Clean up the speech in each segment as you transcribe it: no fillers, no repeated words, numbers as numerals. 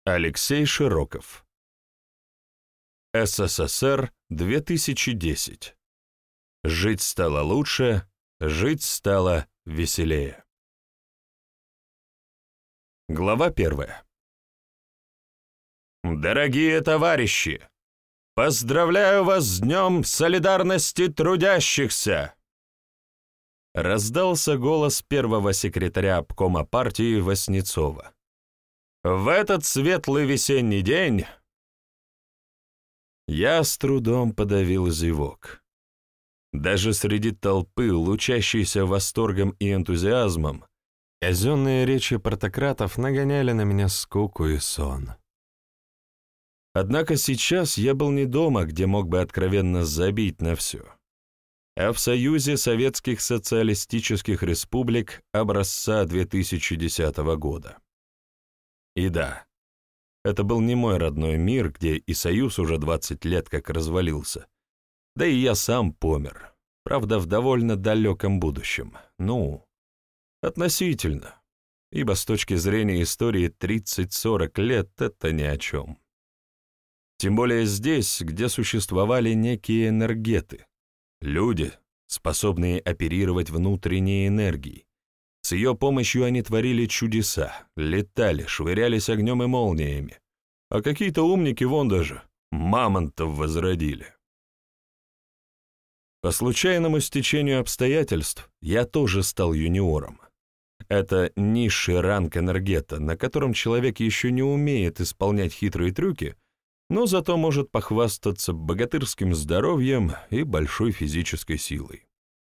Алексей Широков. СССР, 2010. Жить стало лучше, жить стало веселее. Глава 1. Дорогие товарищи! Поздравляю вас с Днем солидарности трудящихся! Раздался голос первого секретаря обкома партии Васнецова. В этот светлый весенний день я с трудом подавил зевок. Даже среди толпы, лучащейся восторгом и энтузиазмом, казенные речи партократов нагоняли на меня скуку и сон. Однако сейчас я был не дома, где мог бы откровенно забить на все, а в Союзе Советских Социалистических Республик образца 2010 года. И да, это был не мой родной мир, где и Союз уже 20 лет как развалился, да и я сам помер, правда, в довольно далеком будущем. Относительно, ибо с точки зрения истории 30-40 лет это ни о чем. Тем более здесь, где существовали некие энергеты, люди, способные оперировать внутренней энергией. С ее помощью они творили чудеса, летали, швырялись огнем и молниями, а какие-то умники вон даже мамонтов возродили. По случайному стечению обстоятельств я тоже стал юниором. Это низший ранг энергета, на котором человек еще не умеет исполнять хитрые трюки, но зато может похвастаться богатырским здоровьем и большой физической силой.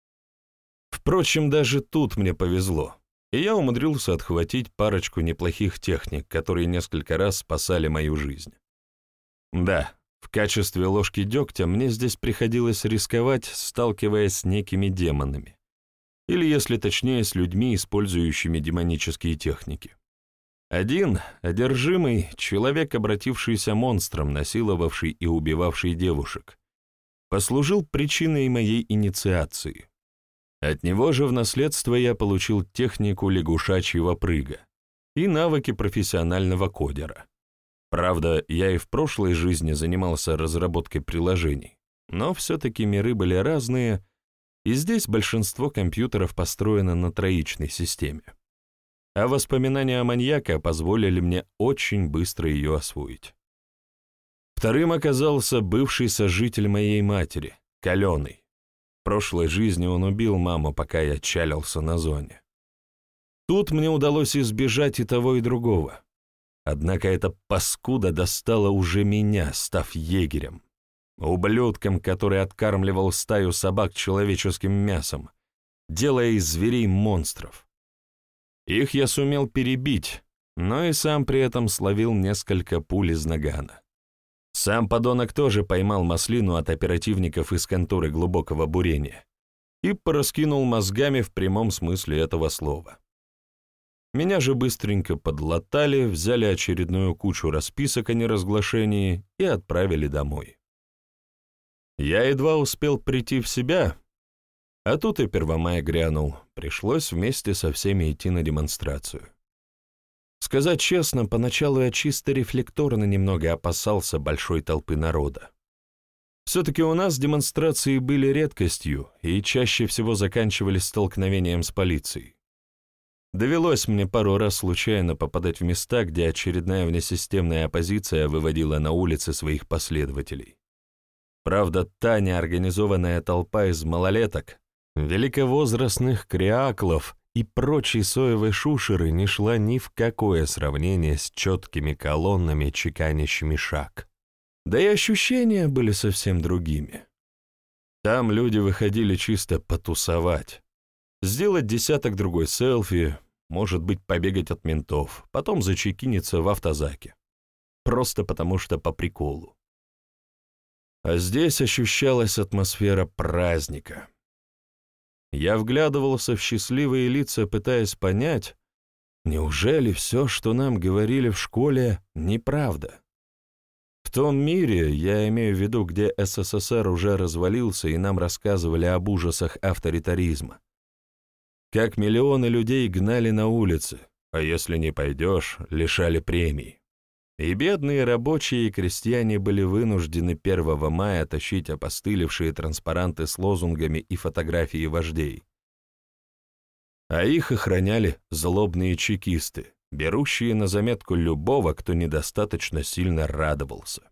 Впрочем, даже тут мне повезло, и я умудрился отхватить парочку неплохих техник, которые несколько раз спасали мою жизнь. Да, в качестве ложки дегтя мне здесь приходилось рисковать, сталкиваясь с некими демонами, или, если точнее, с людьми, использующими демонические техники. Один, одержимый, человек, обратившийся монстром, насиловавший и убивавший девушек, послужил причиной моей инициации. От него же в наследство я получил технику лягушачьего прыга и навыки профессионального кодера. Правда, я и в прошлой жизни занимался разработкой приложений, но все-таки миры были разные, и здесь большинство компьютеров построено на троичной системе. А воспоминания о маньяке позволили мне очень быстро ее освоить. Вторым оказался бывший сожитель моей матери, Каленый. В прошлой жизни он убил маму, пока я чалился на зоне. Тут мне удалось избежать и того, и другого. Однако эта паскуда достала уже меня, став егерем, ублюдком, который откармливал стаю собак человеческим мясом, делая из зверей монстров. Их я сумел перебить, но и сам при этом словил несколько пуль из нагана. Сам подонок тоже поймал маслину от оперативников из конторы глубокого бурения и пораскинул мозгами в прямом смысле этого слова. Меня же быстренько подлатали, взяли очередную кучу расписок о неразглашении и отправили домой. Я едва успел прийти в себя, а тут и Первомай грянул, пришлось вместе со всеми идти на демонстрацию. Сказать честно, поначалу я чисто рефлекторно немного опасался большой толпы народа. Все-таки у нас демонстрации были редкостью и чаще всего заканчивались столкновением с полицией. Довелось мне пару раз случайно попадать в места, где очередная внесистемная оппозиция выводила на улицы своих последователей. Правда, та неорганизованная толпа из малолеток, великовозрастных креаклов и прочей соевой шушеры не шла ни в какое сравнение с четкими колоннами, чеканящими шаг. Да и ощущения были совсем другими. Там люди выходили чисто потусовать, сделать десяток-другой селфи, может быть, побегать от ментов, потом зачекиниться в автозаке. Просто потому что по приколу. А здесь ощущалась атмосфера праздника. Я вглядывался в счастливые лица, пытаясь понять, неужели все, что нам говорили в школе, неправда? В том мире, я имею в виду, где СССР уже развалился и нам рассказывали об ужасах авторитаризма, как миллионы людей гнали на улицы, а если не пойдешь, лишали премий. и бедные рабочие и крестьяне были вынуждены 1 мая тащить опостылевшие транспаранты с лозунгами и фотографии вождей. А их охраняли злобные чекисты, берущие на заметку любого, кто недостаточно сильно радовался.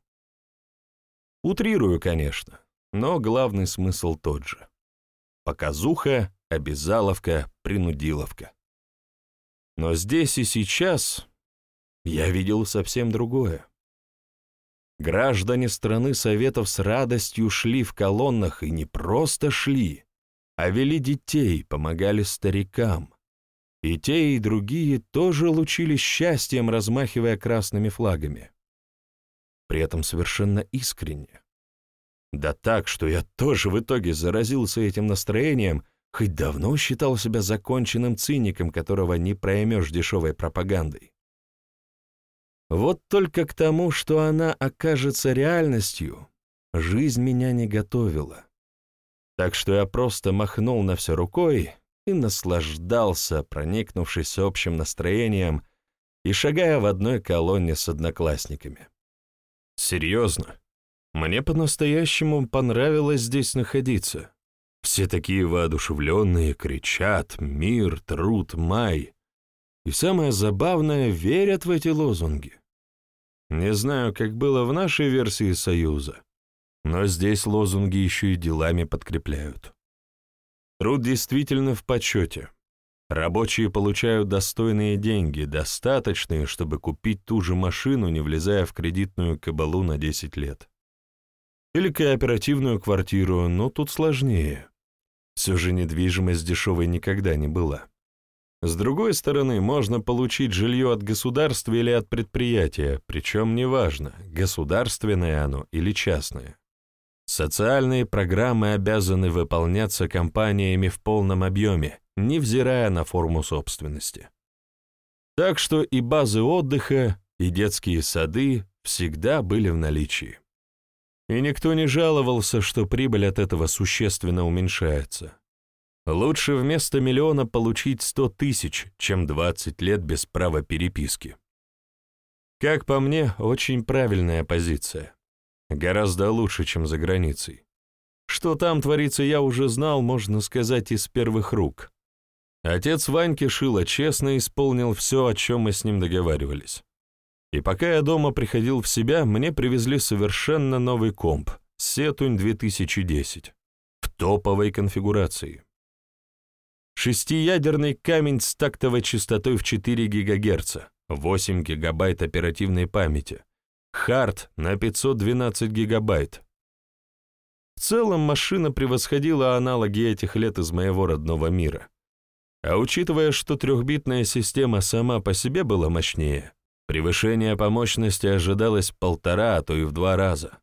Утрирую, конечно, но главный смысл тот же. Показуха, обязаловка, принудиловка. Но здесь и сейчас я видел совсем другое. Граждане страны Советов с радостью шли в колоннах и не просто шли, а вели детей, помогали старикам. И те, и другие тоже лучились счастьем, размахивая красными флагами. При этом совершенно искренне. Да так, что я тоже в итоге заразился этим настроением, хоть давно считал себя законченным циником, которого не проймешь дешевой пропагандой. Вот только к тому, что она окажется реальностью, жизнь меня не готовила. Так что я просто махнул на все рукой и наслаждался, проникнувшись общим настроением и шагая в одной колонне с одноклассниками. Серьезно, мне по-настоящему понравилось здесь находиться. Все такие воодушевленные, кричат «Мир, труд, май!» И самое забавное, верят в эти лозунги. Не знаю, как было в нашей версии Союза, но здесь лозунги еще и делами подкрепляют. Труд действительно в почете. Рабочие получают достойные деньги, достаточные, чтобы купить ту же машину, не влезая в кредитную кабалу на 10 лет. Или кооперативную квартиру, но тут сложнее. Все же недвижимость дешевой никогда не была. С другой стороны, можно получить жилье от государства или от предприятия, причем неважно, государственное оно или частное. Социальные программы обязаны выполняться компаниями в полном объеме, невзирая на форму собственности. Так что и базы отдыха, и детские сады всегда были в наличии. И никто не жаловался, что прибыль от этого существенно уменьшается. Лучше вместо миллиона получить 100 тысяч, чем 20 лет без права переписки. Как по мне, очень правильная позиция. Гораздо лучше, чем за границей. Что там творится, я уже знал, можно сказать, из первых рук. Отец Ваньки Шила честно исполнил все, о чем мы с ним договаривались. И пока я дома приходил в себя, мне привезли совершенно новый комп Сетунь 2010 в топовой конфигурации. 6-ядерный камень с тактовой частотой в 4 ГГц, 8 ГБ оперативной памяти, хард на 512 ГБ. В целом машина превосходила аналоги этих лет из моего родного мира. А учитывая, что 3-битная система сама по себе была мощнее, превышение по мощности ожидалось в 1,5, а то и в 2 раза.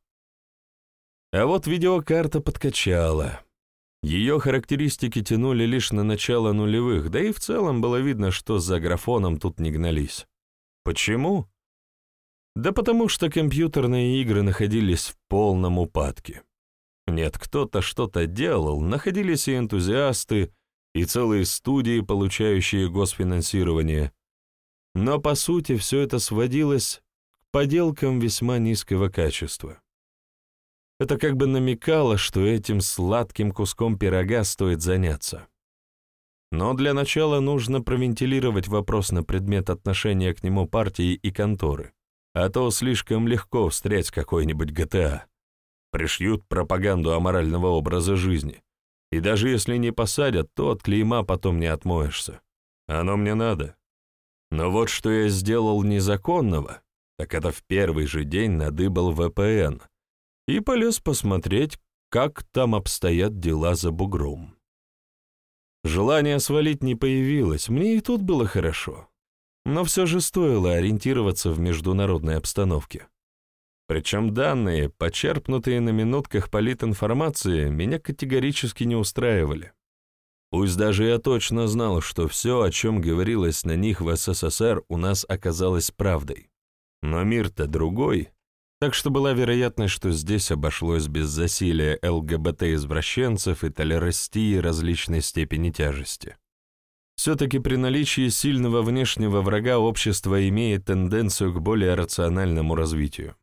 А вот видеокарта подкачала. Ее характеристики тянули лишь на начало нулевых, да и в целом было видно, что за графоном тут не гнались. Почему? Да потому что компьютерные игры находились в полном упадке. Нет, кто-то что-то делал, находились и энтузиасты, и целые студии, получающие госфинансирование. Но по сути все это сводилось к поделкам весьма низкого качества. Это как бы намекало, что этим сладким куском пирога стоит заняться. Но для начала нужно провентилировать вопрос на предмет отношения к нему партии и конторы, а то слишком легко встрять какой-нибудь ГТА. Пришьют пропаганду аморального образа жизни, и даже если не посадят, то от клейма потом не отмоешься. Оно мне надо. Но вот что я сделал незаконного, так это в первый же день надыбал VPN и полез посмотреть, как там обстоят дела за бугром. Желание свалить не появилось, мне и тут было хорошо. Но все же стоило ориентироваться в международной обстановке. Причем данные, почерпнутые на минутках политинформации, меня категорически не устраивали. Пусть даже я точно знал, что все, о чем говорилось на них в СССР, у нас оказалось правдой. Но мир-то другой, так что была вероятность, что здесь обошлось без засилия ЛГБТ-извращенцев и толерастии различной степени тяжести. Все-таки при наличии сильного внешнего врага общество имеет тенденцию к более рациональному развитию.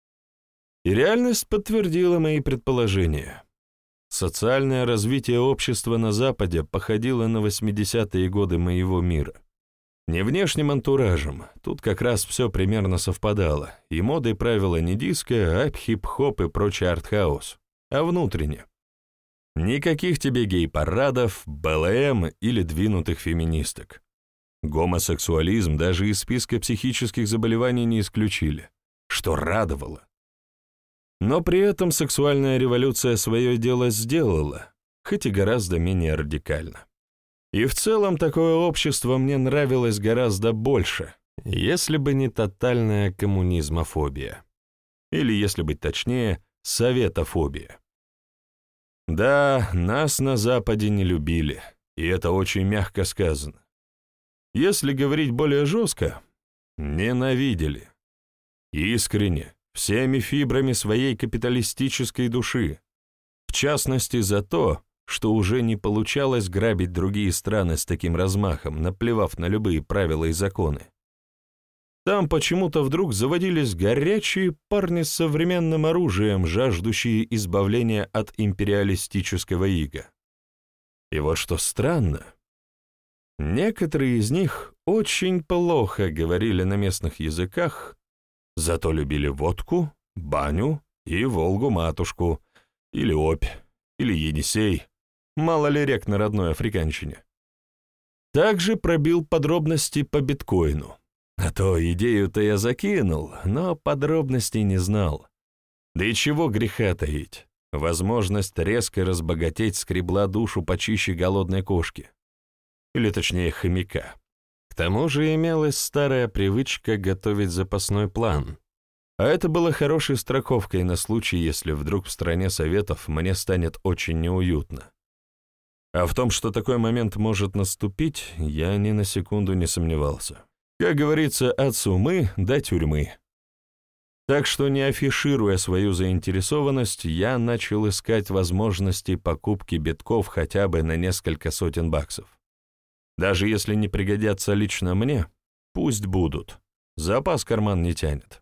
И реальность подтвердила мои предположения. Социальное развитие общества на Западе походило на 80-е годы моего мира. Не внешним антуражем, тут как раз все примерно совпадало, и моды и правила не диско, а хип-хоп и прочий артхаус, а внутренне. Никаких тебе гей-парадов, БЛМ или двинутых феминисток. Гомосексуализм даже из списка психических заболеваний не исключили, что радовало. Но при этом сексуальная революция свое дело сделала, хоть и гораздо менее радикально. И в целом такое общество мне нравилось гораздо больше, если бы не тотальная коммунизмофобия. Или, если быть точнее, советофобия. Да, нас на Западе не любили, и это очень мягко сказано. Если говорить более жестко, ненавидели. Искренне, всеми фибрами своей капиталистической души, в частности за то, что уже не получалось грабить другие страны с таким размахом, наплевав на любые правила и законы. Там почему-то вдруг заводились горячие парни с современным оружием, жаждущие избавления от империалистического ига. И вот что странно, некоторые из них очень плохо говорили на местных языках, зато любили водку, баню и Волгу-матушку, или Обь, или Енисей, мало ли рек на родной африканщине. Также пробил подробности по биткоину. А то идею-то я закинул, но подробностей не знал. Да и чего греха таить. Возможность резко разбогатеть скребла душу почище голодной кошки. Или точнее хомяка. К тому же имелась старая привычка готовить запасной план. А это было хорошей страховкой на случай, если вдруг в стране советов мне станет очень неуютно. А в том, что такой момент может наступить, я ни на секунду не сомневался. Как говорится, от сумы до тюрьмы. Так что, не афишируя свою заинтересованность, я начал искать возможности покупки битков хотя бы на несколько сотен баксов. Даже если не пригодятся лично мне, пусть будут. Запас карман не тянет.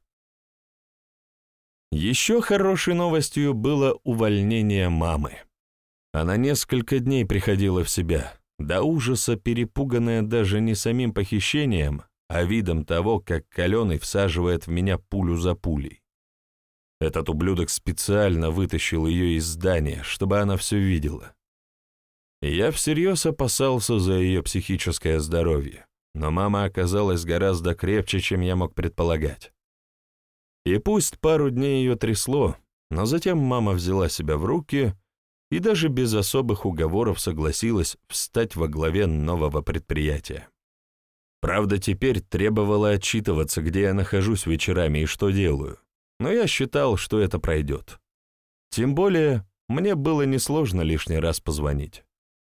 Еще хорошей новостью было увольнение мамы. Она несколько дней приходила в себя, до ужаса перепуганная даже не самим похищением, а видом того, как Каленый всаживает в меня пулю за пулей. Этот ублюдок специально вытащил ее из здания, чтобы она все видела. И я всерьез опасался за ее психическое здоровье, но мама оказалась гораздо крепче, чем я мог предполагать. И пусть пару дней ее трясло, но затем мама взяла себя в руки и даже без особых уговоров согласилась встать во главе нового предприятия. Правда, теперь требовало отчитываться, где я нахожусь вечерами и что делаю, но я считал, что это пройдет. Тем более, мне было несложно лишний раз позвонить.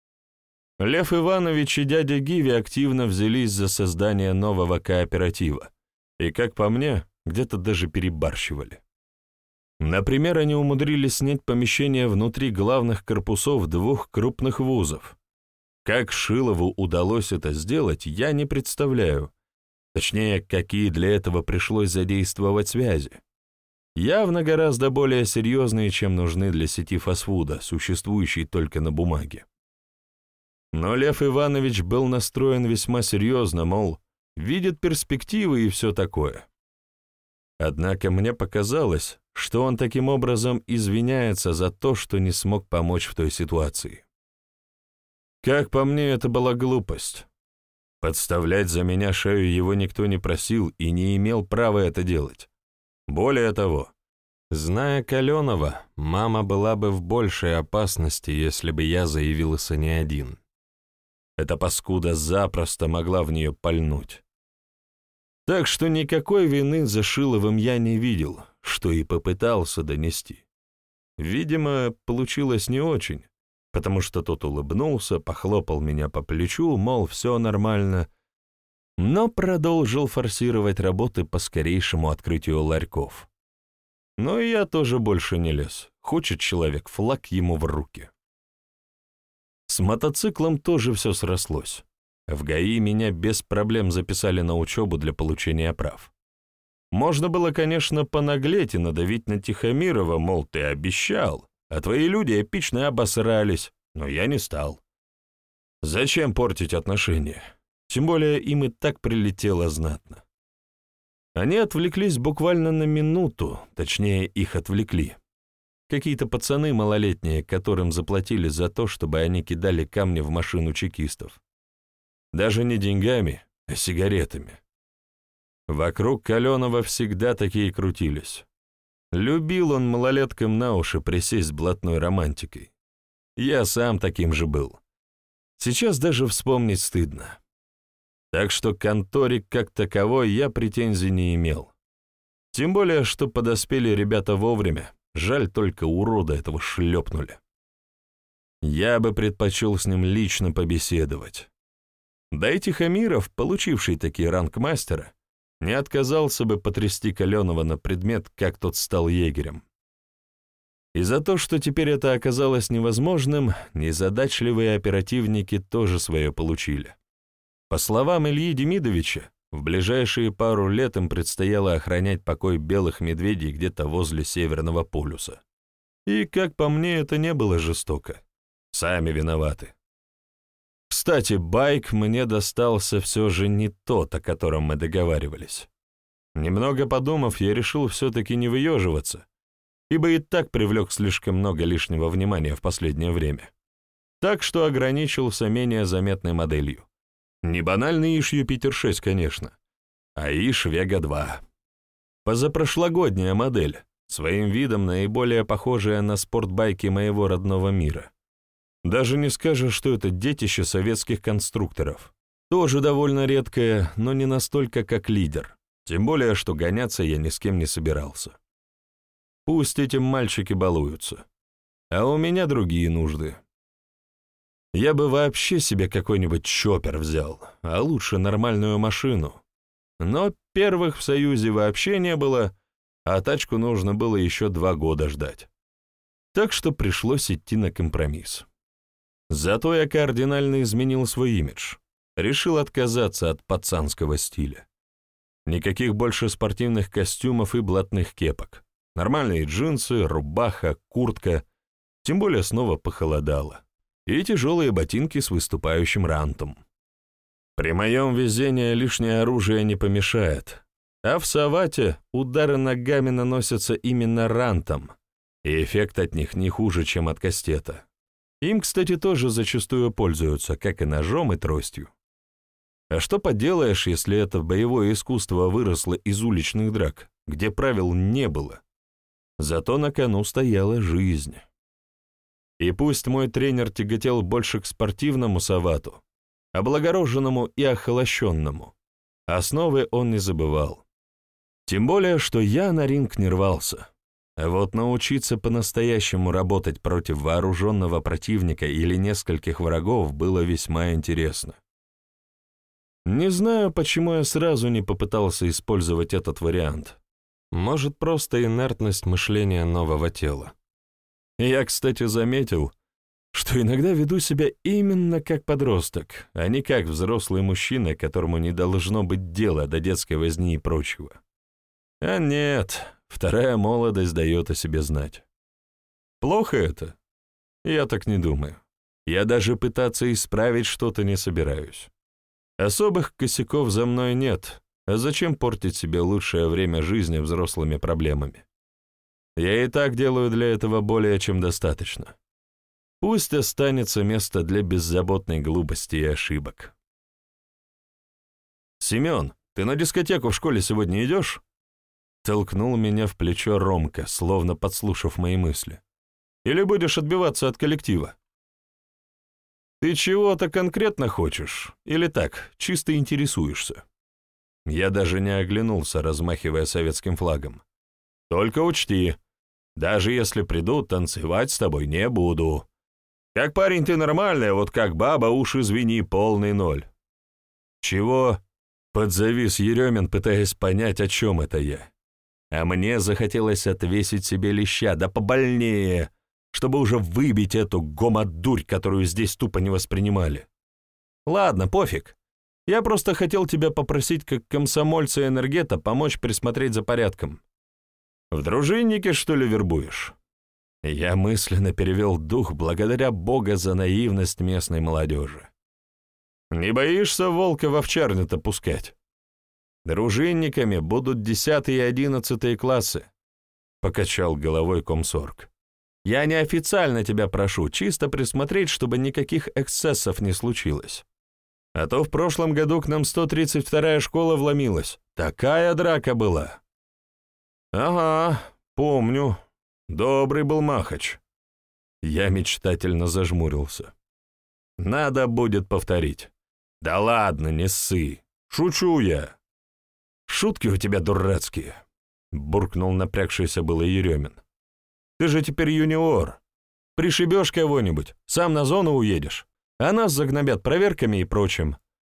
Лев Иванович и дядя Гиви активно взялись за создание нового кооператива, и, как по мне, где-то даже перебарщивали. Например, они умудрились снять помещение внутри главных корпусов двух крупных вузов. Как Шилову удалось это сделать, я не представляю. Точнее, какие для этого пришлось задействовать связи. Явно гораздо более серьезные, чем нужны для сети фастфуда, существующей только на бумаге. Но Лев Иванович был настроен весьма серьезно, мол, видит перспективы и все такое. Однако мне показалось, что он таким образом извиняется за то, что не смог помочь в той ситуации. Как по мне, это была глупость. Подставлять за меня шею его никто не просил и не имел права это делать. Более того, зная Каленова, мама была бы в большей опасности, если бы я заявился не один. Эта паскуда запросто могла в нее пальнуть. Так что никакой вины за Шиловым я не видел, что и попытался донести. Видимо, получилось не очень, потому что тот улыбнулся, похлопал меня по плечу, мол, все нормально, но продолжил форсировать работы по скорейшему открытию ларьков. Но и я тоже больше не лез. Хочет человек, флаг ему в руки. С мотоциклом тоже все срослось. В ГАИ меня без проблем записали на учебу для получения прав. Можно было, конечно, понаглеть и надавить на Тихомирова, мол, ты обещал, а твои люди эпично обосрались, но я не стал. Зачем портить отношения? Тем более им и так прилетело знатно. Они отвлеклись буквально на минуту, точнее, их отвлекли. Какие-то пацаны малолетние, которым заплатили за то, чтобы они кидали камни в машину чекистов. Даже не деньгами, а сигаретами. Вокруг Каленова всегда такие крутились. Любил он малолеткам на уши присесть с блатной романтикой. Я сам таким же был. Сейчас даже вспомнить стыдно. Так что к конторе как таковой я претензий не имел. Тем более, что подоспели ребята вовремя, жаль, только урода этого шлепнули. Я бы предпочел с ним лично побеседовать. Да и Тихомиров, получивший такие ранг мастера, не отказался бы потрясти Каленова на предмет, как тот стал егерем. И за то, что теперь это оказалось невозможным, незадачливые оперативники тоже свое получили. По словам Ильи Демидовича, в ближайшие пару лет им предстояло охранять покой белых медведей где-то возле Северного полюса. И, как по мне, это не было жестоко. Сами виноваты. Кстати, байк мне достался все же не тот, о котором мы договаривались. Немного подумав, я решил все-таки не выеживаться, ибо и так привлек слишком много лишнего внимания в последнее время. Так что ограничился менее заметной моделью. Не банальный Иш Юпитер-6, конечно, а Иш Вега-2. Позапрошлогодняя модель, своим видом наиболее похожая на спортбайки моего родного мира. Даже не скажешь, что это детище советских конструкторов. Тоже довольно редкое, но не настолько, как лидер. Тем более, что гоняться я ни с кем не собирался. Пусть этим мальчики балуются. А у меня другие нужды. Я бы вообще себе какой-нибудь чоппер взял, а лучше нормальную машину. Но первых в Союзе вообще не было, а тачку нужно было еще 2 года ждать. Так что пришлось идти на компромисс. Зато я кардинально изменил свой имидж. Решил отказаться от пацанского стиля. Никаких больше спортивных костюмов и блатных кепок. Нормальные джинсы, рубаха, куртка. Тем более снова похолодало. И тяжелые ботинки с выступающим рантом. При моем везении лишнее оружие не помешает. А в Савате удары ногами наносятся именно рантом, и эффект от них не хуже, чем от кастета. Им, кстати, тоже зачастую пользуются, как и ножом, и тростью. А что поделаешь, если это боевое искусство выросло из уличных драк, где правил не было? Зато на кону стояла жизнь. И пусть мой тренер тяготел больше к спортивному Савату, облагороженному и охолощенному, основы он не забывал. Тем более, что я на ринг не рвался. А вот научиться по-настоящему работать против вооруженного противника или нескольких врагов было весьма интересно. Не знаю, почему я сразу не попытался использовать этот вариант. Может, просто инертность мышления нового тела. Я, кстати, заметил, что иногда веду себя именно как подросток, а не как взрослый мужчина, которому не должно быть дела до детской возни и прочего. А нет, вторая молодость дает о себе знать. Плохо это? Я так не думаю. Я даже пытаться исправить что-то не собираюсь. Особых косяков за мной нет, а зачем портить себе лучшее время жизни взрослыми проблемами? Я и так делаю для этого более чем достаточно. Пусть останется место для беззаботной глупости и ошибок. «Семен, ты на дискотеку в школе сегодня идешь?» Толкнул меня в плечо Ромка, словно подслушав мои мысли. «Или будешь отбиваться от коллектива?» «Ты чего-то конкретно хочешь? Или так, чисто интересуешься?» Я даже не оглянулся, размахивая советским флагом. «Только учти, даже если приду, танцевать с тобой не буду. Как парень ты нормальный, а вот как баба, уж извини, полный ноль». «Чего?» — подзавис Еремин, пытаясь понять, о чем это я. А мне захотелось отвесить себе леща, да побольнее, чтобы уже выбить эту гомодурь, которую здесь тупо не воспринимали. Ладно, пофиг. Я просто хотел тебя попросить, как комсомольца-энергета, помочь присмотреть за порядком. В дружиннике, что ли, вербуешь?» Я мысленно перевел дух благодаря Бога за наивность местной молодежи. «Не боишься волка в овчарню-то пускать? Дружинниками будут 10 и 11 классы», — покачал головой комсорг. «Я неофициально тебя прошу, чисто присмотреть, чтобы никаких эксцессов не случилось. А то в прошлом году к нам 132-я школа вломилась. Такая драка была». «Ага, помню. Добрый был махач». Я мечтательно зажмурился. «Надо будет повторить». «Да ладно, не ссы. Шучу я». «Шутки у тебя дурацкие», — буркнул напрягшийся было Еремин. «Ты же теперь юниор. Пришибешь кого-нибудь, сам на зону уедешь, а нас загнобят проверками и прочим».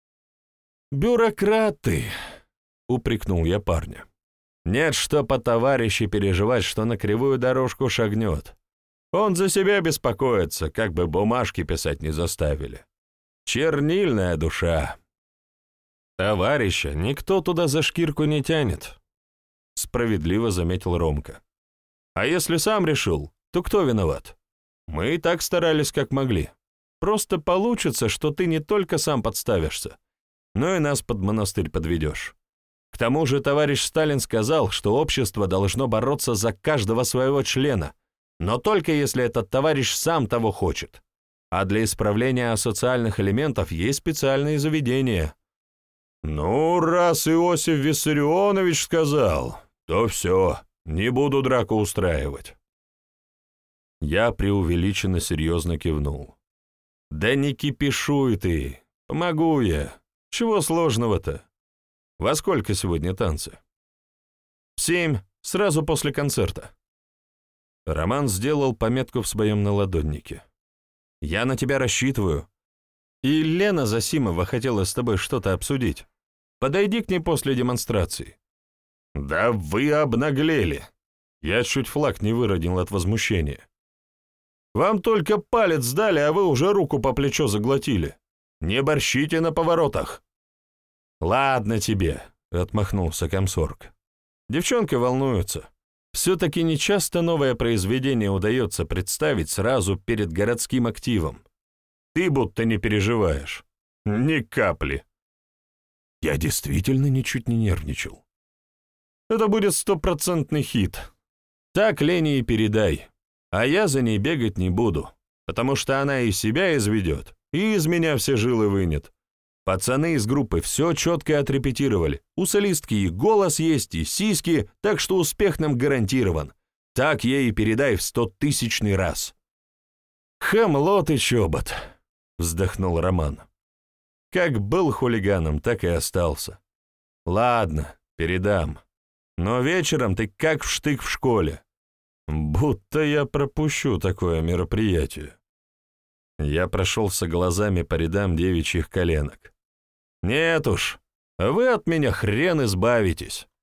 «Бюрократы», — упрекнул я парня. «Нет, что по товарищи переживать, что на кривую дорожку шагнет. Он за себя беспокоится, как бы бумажки писать не заставили. Чернильная душа». «Товарища никто туда за шкирку не тянет», — справедливо заметил Ромка. «А если сам решил, то кто виноват? Мы и так старались, как могли. Просто получится, что ты не только сам подставишься, но и нас под монастырь подведешь. К тому же товарищ Сталин сказал, что общество должно бороться за каждого своего члена, но только если этот товарищ сам того хочет. А для исправления асоциальных элементов есть специальные заведения». «Ну, раз Иосиф Виссарионович сказал, то все, не буду драку устраивать». Я преувеличенно серьезно кивнул. «Да не кипишуй ты, помогу я. Чего сложного-то? Во сколько сегодня танцы?» «В 7, сразу после концерта». Роман сделал пометку в своем наладоннике. «Я на тебя рассчитываю. И Лена Засимова хотела с тобой что-то обсудить. Подойди к ней после демонстрации». «Да вы обнаглели!» Я чуть флаг не выронил от возмущения. «Вам только палец дали, а вы уже руку по плечо заглотили. Не борщите на поворотах». «Ладно тебе», — отмахнулся комсорг. «Девчонка волнуется. Все-таки нечасто новое произведение удается представить сразу перед городским активом. Ты будто не переживаешь». «Ни капли». Я действительно ничуть не нервничал. «Это будет 100% хит. Так Лене и передай. А я за ней бегать не буду, потому что она и себя изведет, и из меня все жилы вынет. Пацаны из группы все четко отрепетировали. У солистки и голос есть, и сиськи, так что успех нам гарантирован. Так ей и передай в 100-тысячный раз». «Хамло ты, чобот», — вздохнул Роман. «Как был хулиганом, так и остался. Ладно, передам. Но вечером ты как вштык в школе. Будто я пропущу такое мероприятие». Я прошелся глазами по рядам девичьих коленок. «Нет уж, вы от меня хрен избавитесь».